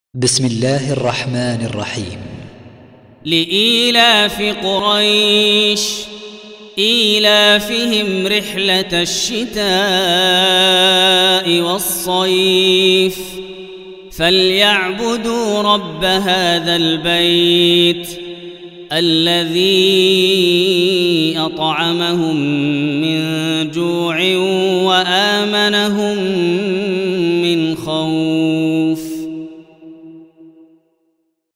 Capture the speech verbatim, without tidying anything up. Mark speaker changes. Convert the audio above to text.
Speaker 1: بسم الله الرحمن الرحيم.
Speaker 2: لإيلاف قريش إيلافهم رحلة الشتاء والصيف فليعبدوا رب هذا البيت الذي أطعمهم من جوع وآمنهم